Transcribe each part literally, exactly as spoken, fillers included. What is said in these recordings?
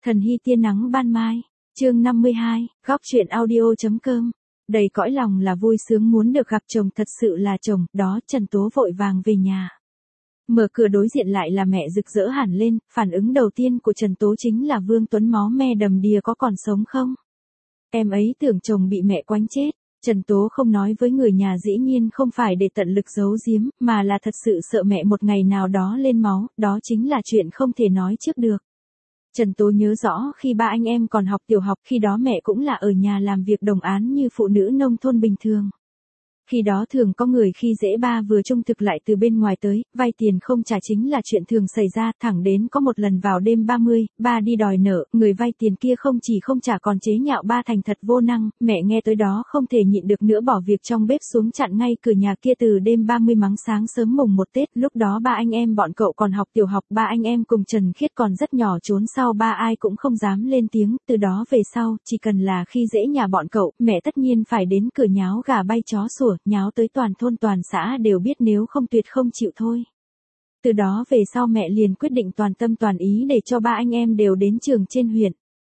Thần hy tia nắng ban mai, chương năm mươi hai, góc chuyện audio.com. Đầy cõi lòng là vui sướng muốn được gặp chồng thật sự là chồng, đó Trần Tố vội vàng về nhà. Mở cửa đối diện lại là mẹ rực rỡ hẳn lên, phản ứng đầu tiên của Trần Tố chính là Vương Tuấn máu me đầm đìa có còn sống không? Em ấy tưởng chồng bị mẹ quánh chết. Trần Tố không nói với người nhà dĩ nhiên không phải để tận lực giấu giếm, mà là thật sự sợ mẹ một ngày nào đó lên máu, đó chính là chuyện không thể nói trước được. Trần Tố nhớ rõ khi ba anh em còn học tiểu học, khi đó mẹ cũng là ở nhà làm việc đồng án như phụ nữ nông thôn bình thường. Khi đó thường có người khi dễ ba vừa trung thực lại từ bên ngoài tới, vay tiền không trả chính là chuyện thường xảy ra, thẳng đến có một lần vào đêm ba mươi, ba đi đòi nợ, người vay tiền kia không chỉ không trả còn chế nhạo ba thành thật vô năng, mẹ nghe tới đó không thể nhịn được nữa bỏ việc trong bếp xuống chặn ngay cửa nhà kia từ đêm ba mươi mắng sáng sớm mùng một Tết, lúc đó ba anh em bọn cậu còn học tiểu học, ba anh em cùng Trần Khiết còn rất nhỏ trốn sau ba ai cũng không dám lên tiếng, từ đó về sau, chỉ cần là khi dễ nhà bọn cậu, mẹ tất nhiên phải đến cửa nháo gà bay chó sủa, nháo tới toàn thôn toàn xã đều biết nếu không tuyệt không chịu thôi. Từ đó về sau mẹ liền quyết định toàn tâm toàn ý để cho ba anh em đều đến trường trên huyện.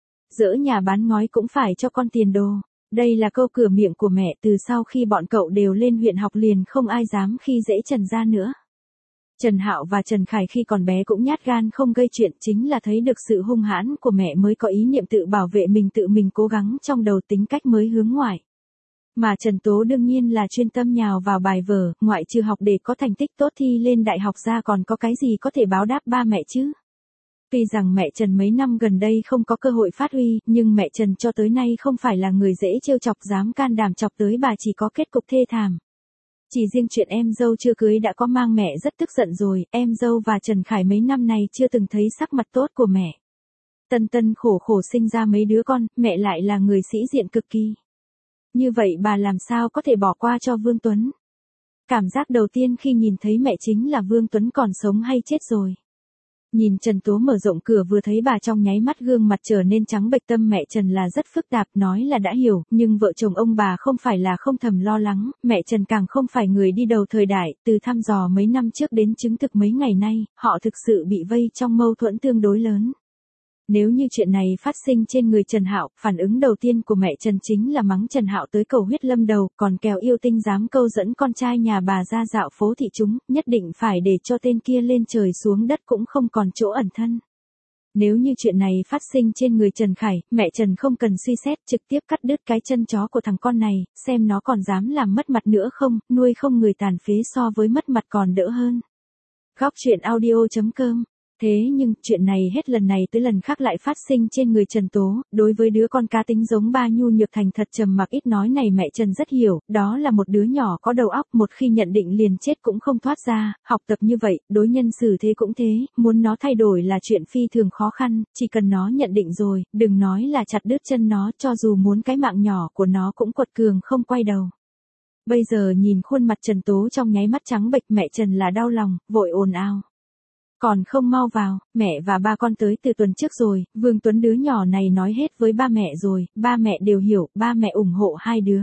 Dỡ nhà bán ngói cũng phải cho con tiền đồ. Đây là câu cửa miệng của mẹ, từ sau khi bọn cậu đều lên huyện học liền không ai dám khi dễ Trần gia nữa. Trần Hạo và Trần Khải khi còn bé cũng nhát gan không gây chuyện, chính là thấy được sự hung hãn của mẹ mới có ý niệm tự bảo vệ mình, tự mình cố gắng trong đầu, tính cách mới hướng ngoại. Mà Trần Tố đương nhiên là chuyên tâm nhào vào bài vở, ngoại trừ học để có thành tích tốt thi lên đại học ra còn có cái gì có thể báo đáp ba mẹ chứ. Tuy rằng mẹ Trần mấy năm gần đây không có cơ hội phát huy, nhưng mẹ Trần cho tới nay không phải là người dễ trêu chọc, dám can đảm chọc tới bà chỉ có kết cục thê thảm. Chỉ riêng chuyện em dâu chưa cưới đã có mang mẹ rất tức giận rồi, em dâu và Trần Khải mấy năm này chưa từng thấy sắc mặt tốt của mẹ. Tân tân khổ khổ sinh ra mấy đứa con, mẹ lại là người sĩ diện cực kỳ. Như vậy bà làm sao có thể bỏ qua cho Vương Tuấn? Cảm giác đầu tiên khi nhìn thấy mẹ chính là Vương Tuấn còn sống hay chết rồi. Nhìn Trần Tố mở rộng cửa vừa thấy bà trong nháy mắt gương mặt trở nên trắng bệch, tâm mẹ Trần là rất phức tạp, nói là đã hiểu, nhưng vợ chồng ông bà không phải là không thầm lo lắng, mẹ Trần càng không phải người đi đầu thời đại, từ thăm dò mấy năm trước đến chứng thực mấy ngày nay, họ thực sự bị vây trong mâu thuẫn tương đối lớn. Nếu như chuyện này phát sinh trên người Trần Hạo, phản ứng đầu tiên của mẹ Trần chính là mắng Trần Hạo tới cầu huyết lâm đầu, còn kèo yêu tinh dám câu dẫn con trai nhà bà ra dạo phố thị chúng, nhất định phải để cho tên kia lên trời xuống đất cũng không còn chỗ ẩn thân. Nếu như chuyện này phát sinh trên người Trần Khải, mẹ Trần không cần suy xét, trực tiếp cắt đứt cái chân chó của thằng con này, xem nó còn dám làm mất mặt nữa không, nuôi không người tàn phế so với mất mặt còn đỡ hơn. Góc chuyện audio.com. Thế nhưng, chuyện này hết lần này tới lần khác lại phát sinh trên người Trần Tố, đối với đứa con cá tính giống ba nhu nhược thành thật trầm mặc ít nói này mẹ Trần rất hiểu, đó là một đứa nhỏ có đầu óc, một khi nhận định liền chết cũng không thoát ra, học tập như vậy, đối nhân xử thế cũng thế, muốn nó thay đổi là chuyện phi thường khó khăn, chỉ cần nó nhận định rồi, đừng nói là chặt đứt chân nó, cho dù muốn cái mạng nhỏ của nó cũng quật cường không quay đầu. Bây giờ nhìn khuôn mặt Trần Tố trong nháy mắt trắng bệch, mẹ Trần là đau lòng, vội ồn ào. Còn không mau vào, mẹ và ba con tới từ tuần trước rồi, Vương Tuấn đứa nhỏ này nói hết với ba mẹ rồi, ba mẹ đều hiểu, ba mẹ ủng hộ hai đứa.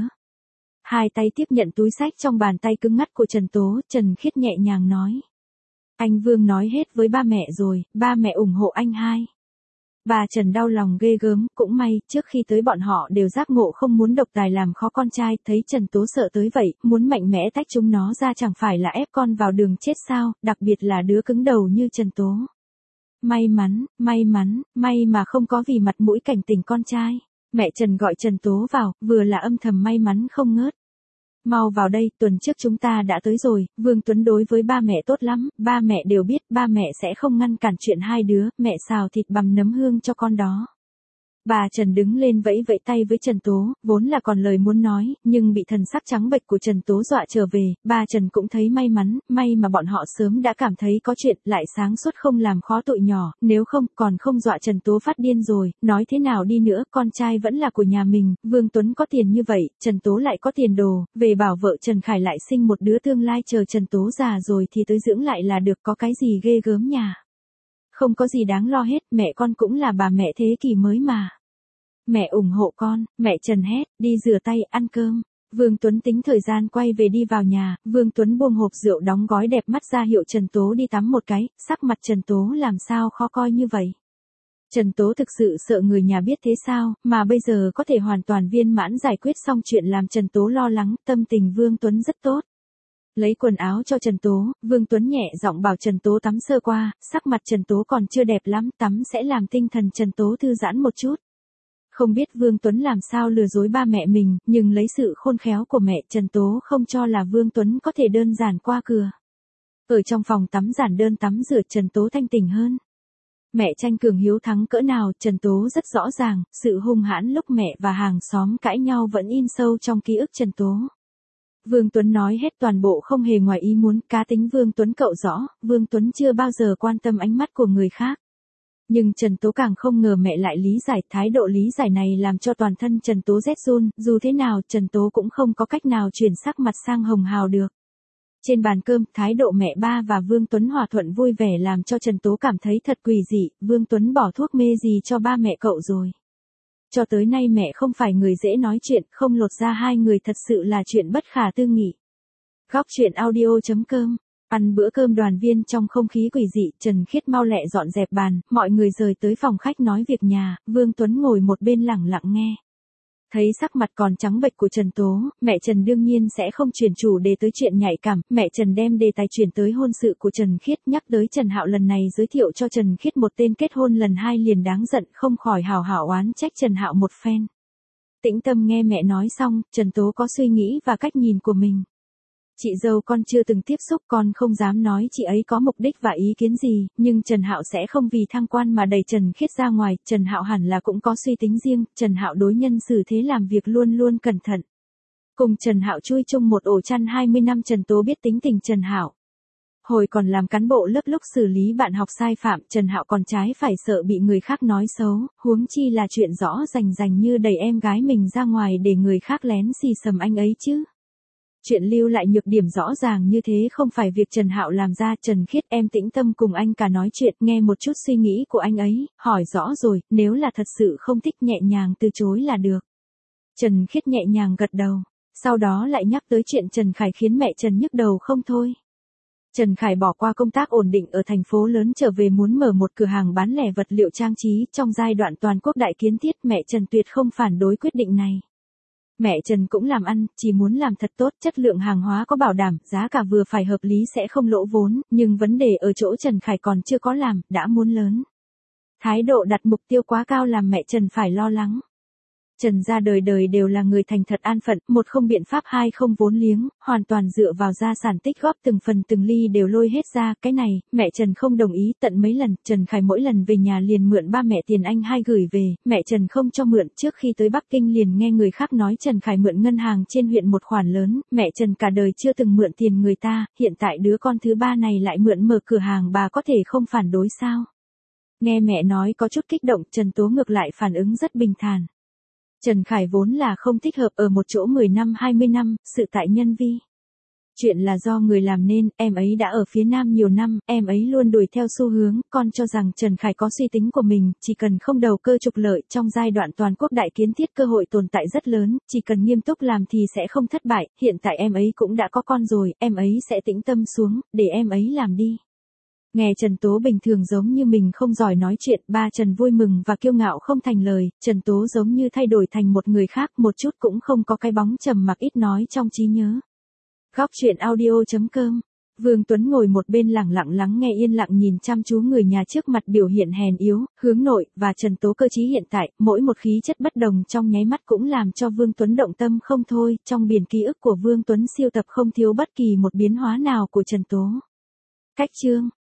Hai tay tiếp nhận túi xách trong bàn tay cứng ngắt của Trần Tố, Trần Khiết nhẹ nhàng nói. Anh Vương nói hết với ba mẹ rồi, ba mẹ ủng hộ anh hai. Bà Trần đau lòng ghê gớm, cũng may, trước khi tới bọn họ đều giác ngộ không muốn độc tài làm khó con trai, thấy Trần Tố sợ tới vậy, muốn mạnh mẽ tách chúng nó ra chẳng phải là ép con vào đường chết sao, đặc biệt là đứa cứng đầu như Trần Tố. May mắn, may mắn, may mà không có vì mặt mũi cảnh tỉnh con trai. Mẹ Trần gọi Trần Tố vào, vừa là âm thầm may mắn không ngớt. Mau vào đây, tuần trước chúng ta đã tới rồi, Vương Tuấn đối với ba mẹ tốt lắm, ba mẹ đều biết, ba mẹ sẽ không ngăn cản chuyện hai đứa, mẹ xào thịt bằm nấm hương cho con đó. Bà Trần đứng lên vẫy vẫy tay với Trần Tố, vốn là còn lời muốn nói, nhưng bị thần sắc trắng bệch của Trần Tố dọa trở về, bà Trần cũng thấy may mắn, may mà bọn họ sớm đã cảm thấy có chuyện, lại sáng suốt không làm khó tụi nhỏ, nếu không, còn không dọa Trần Tố phát điên rồi, nói thế nào đi nữa, con trai vẫn là của nhà mình, Vương Tuấn có tiền như vậy, Trần Tố lại có tiền đồ, về bảo vợ Trần Khải lại sinh một đứa tương lai chờ Trần Tố già rồi thì tới dưỡng lại là được, có cái gì ghê gớm nhà. Không có gì đáng lo hết, mẹ con cũng là bà mẹ thế kỷ mới mà. Mẹ ủng hộ con, mẹ Trần hét, đi rửa tay, ăn cơm. Vương Tuấn tính thời gian quay về đi vào nhà, Vương Tuấn buông hộp rượu đóng gói đẹp mắt ra hiệu Trần Tố đi tắm một cái, sắc mặt Trần Tố làm sao khó coi như vậy. Trần Tố thực sự sợ người nhà biết thế sao, mà bây giờ có thể hoàn toàn viên mãn giải quyết xong chuyện làm Trần Tố lo lắng, tâm tình Vương Tuấn rất tốt. Lấy quần áo cho Trần Tố, Vương Tuấn nhẹ giọng bảo Trần Tố tắm sơ qua, sắc mặt Trần Tố còn chưa đẹp lắm, tắm sẽ làm tinh thần Trần Tố thư giãn một chút. Không biết Vương Tuấn làm sao lừa dối ba mẹ mình, nhưng lấy sự khôn khéo của mẹ Trần Tố không cho là Vương Tuấn có thể đơn giản qua cửa. Ở trong phòng tắm giản đơn tắm rửa Trần Tố thanh tỉnh hơn. Mẹ tranh cường hiếu thắng cỡ nào Trần Tố rất rõ ràng, sự hung hãn lúc mẹ và hàng xóm cãi nhau vẫn in sâu trong ký ức Trần Tố. Vương Tuấn nói hết toàn bộ không hề ngoài ý muốn, cá tính Vương Tuấn cậu rõ, Vương Tuấn chưa bao giờ quan tâm ánh mắt của người khác. Nhưng Trần Tố càng không ngờ mẹ lại lý giải, thái độ lý giải này làm cho toàn thân Trần Tố rét run, dù thế nào Trần Tố cũng không có cách nào chuyển sắc mặt sang hồng hào được. Trên bàn cơm, thái độ mẹ ba và Vương Tuấn hòa thuận vui vẻ làm cho Trần Tố cảm thấy thật quỷ dị, Vương Tuấn bỏ thuốc mê gì cho ba mẹ cậu rồi. Cho tới nay mẹ không phải người dễ nói chuyện, không lột ra hai người thật sự là chuyện bất khả tư nghị. Góc truyện audio chấm com. Ăn bữa cơm đoàn viên trong không khí quỷ dị, Trần Khiết mau lẹ dọn dẹp bàn, mọi người rời tới phòng khách nói việc nhà, Vương Tuấn ngồi một bên lẳng lặng nghe. Thấy sắc mặt còn trắng bệch của Trần Tố, mẹ Trần đương nhiên sẽ không chuyển chủ đề tới chuyện nhạy cảm, mẹ Trần đem đề tài chuyển tới hôn sự của Trần Khiết, nhắc tới Trần Hạo lần này giới thiệu cho Trần Khiết một tên kết hôn lần hai liền đáng giận, không khỏi hào hào oán trách Trần Hạo một phen. Tĩnh tâm nghe mẹ nói xong, Trần Tố có suy nghĩ và cách nhìn của mình. Chị dâu con chưa từng tiếp xúc, con không dám nói chị ấy có mục đích và ý kiến gì, nhưng Trần Hạo sẽ không vì thăng quan mà đẩy Trần Khiết ra ngoài, Trần Hạo hẳn là cũng có suy tính riêng, Trần Hạo đối nhân xử thế làm việc luôn luôn cẩn thận. Cùng Trần Hạo chui chung một ổ chăn hai mươi năm Trần Tố biết tính tình Trần Hạo. Hồi còn làm cán bộ lớp lúc xử lý bạn học sai phạm, Trần Hạo còn trái phải sợ bị người khác nói xấu, huống chi là chuyện rõ rành rành như đẩy em gái mình ra ngoài để người khác lén xì xầm anh ấy chứ. Chuyện lưu lại nhược điểm rõ ràng như thế không phải việc Trần Hạo làm ra. Trần Khiết em tĩnh tâm cùng anh cả nói chuyện, nghe một chút suy nghĩ của anh ấy, hỏi rõ rồi, nếu là thật sự không thích nhẹ nhàng từ chối là được. Trần Khiết nhẹ nhàng gật đầu, sau đó lại nhắc tới chuyện Trần Khải khiến mẹ Trần nhức đầu không thôi. Trần Khải bỏ qua công tác ổn định ở thành phố lớn trở về muốn mở một cửa hàng bán lẻ vật liệu trang trí, trong giai đoạn toàn quốc đại kiến thiết mẹ Trần tuyệt không phản đối quyết định này. Mẹ Trần cũng làm ăn, chỉ muốn làm thật tốt, chất lượng hàng hóa có bảo đảm, giá cả vừa phải hợp lý sẽ không lỗ vốn, nhưng vấn đề ở chỗ Trần Khải còn chưa có làm, đã muốn lớn. Thái độ đặt mục tiêu quá cao làm mẹ Trần phải lo lắng. Trần gia đời đời đều là người thành thật an phận, một không biện pháp hai không vốn liếng, hoàn toàn dựa vào gia sản tích góp từng phần từng ly đều lôi hết ra, cái này, mẹ Trần không đồng ý tận mấy lần, Trần Khải mỗi lần về nhà liền mượn ba mẹ tiền anh hai gửi về, mẹ Trần không cho mượn, trước khi tới Bắc Kinh liền nghe người khác nói Trần Khải mượn ngân hàng trên huyện một khoản lớn, mẹ Trần cả đời chưa từng mượn tiền người ta, hiện tại đứa con thứ ba này lại mượn mở cửa hàng bà có thể không phản đối sao? Nghe mẹ nói có chút kích động, Trần Tố ngược lại phản ứng rất bình thản. Trần Khải vốn là không thích hợp ở một chỗ mười năm hai mươi năm, sự tại nhân vi. Chuyện là do người làm nên, em ấy đã ở phía Nam nhiều năm, em ấy luôn đuổi theo xu hướng, con cho rằng Trần Khải có suy tính của mình, chỉ cần không đầu cơ trục lợi, trong giai đoạn toàn quốc đại kiến thiết cơ hội tồn tại rất lớn, chỉ cần nghiêm túc làm thì sẽ không thất bại, hiện tại em ấy cũng đã có con rồi, em ấy sẽ tĩnh tâm xuống, để em ấy làm đi. Nghe Trần Tố bình thường giống như mình không giỏi nói chuyện, ba Trần vui mừng và kiêu ngạo không thành lời, Trần Tố giống như thay đổi thành một người khác, một chút cũng không có cái bóng trầm mặc ít nói trong trí nhớ. Góc truyện audio chấm com. Vương Tuấn ngồi một bên lẳng lặng lắng nghe yên lặng nhìn chăm chú người nhà trước mặt biểu hiện hèn yếu, hướng nội, và Trần Tố cơ trí hiện tại, mỗi một khí chất bất đồng trong nháy mắt cũng làm cho Vương Tuấn động tâm không thôi, trong biển ký ức của Vương Tuấn siêu tập không thiếu bất kỳ một biến hóa nào của Trần Tố. Cách chương